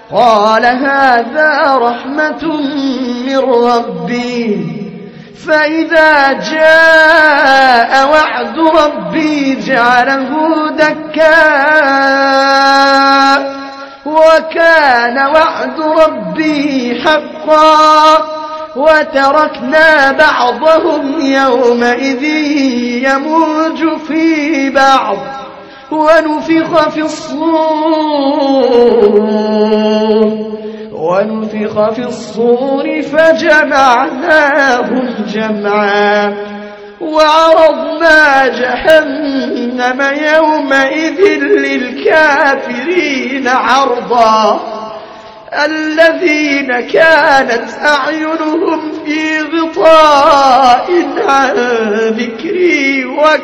قال هذا رحمة من ربي فإذا جاء وعد ربي جعله دكا وكان وعد ربي حقا وتركنا بعضهم يومئذ يموج في بعض ونفخ في الصور فجمعناهم جمعا وعرضنا جهنم يومئذ للكافرين عرضا الذين كانت أعينهم في غطاء عن ذكري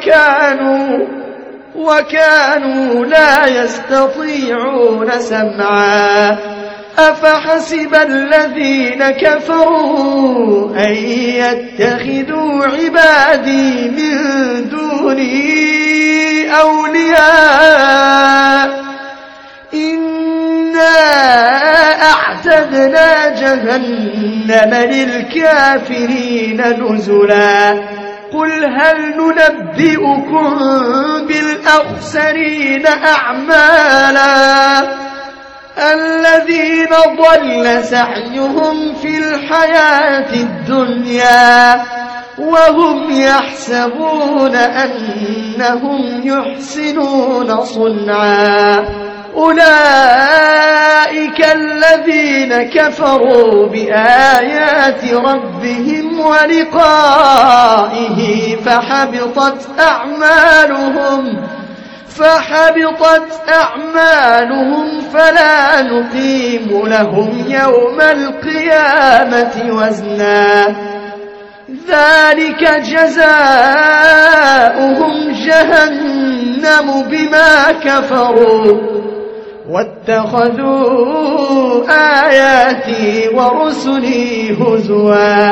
وكانوا لا يستطيعون سمعا أفحسب الذين كفروا أن يتخذوا عبادي من دوني أولياء إنا أعتدنا جهنم للكافرين نزلا قل هل ننبئكم بالأخسرين أعمالا الذين ضل سعيهم في الحياة الدنيا وهم يحسبون أنهم يحسنون صنعا أولئك الذين كفروا بآيات ربهم ولقائه فحبطت أعمالهم فلا نقيم لهم يوم القيامة وزنا ذلك جزاؤهم جهنم بما كفروا واتخذوا آياتي ورسلي هزوا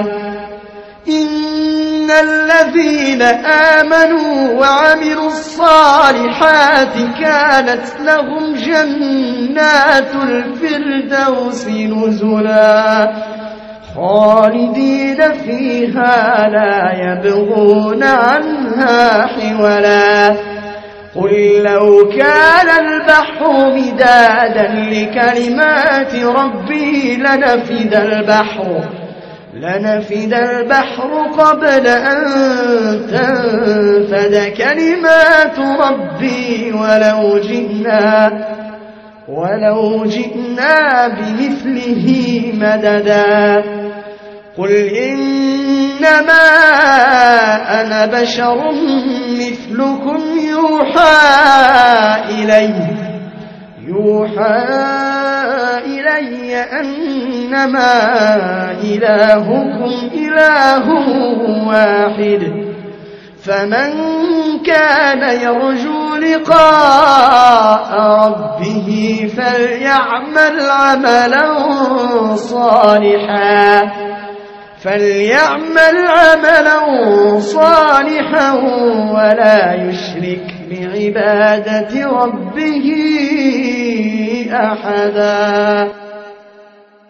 إن الذين آمنوا وعملوا الصالحات كانت لهم جنات الفردوس نزلا خالدين فيها لا يبغون عنها حولا قل لو كان البحر مدادا لكلمات ربي لنفد البحر قبل أن تنفد كلمات ربي ولو جئنا بمثله مددا قل إنما أنا بشر مثلكم يوحى إلي أنما إلهكم إله واحد فمن كان يرجو لقاء ربه فليعمل عملا صالحا ولا يشرك بعبادة ربه أحدا.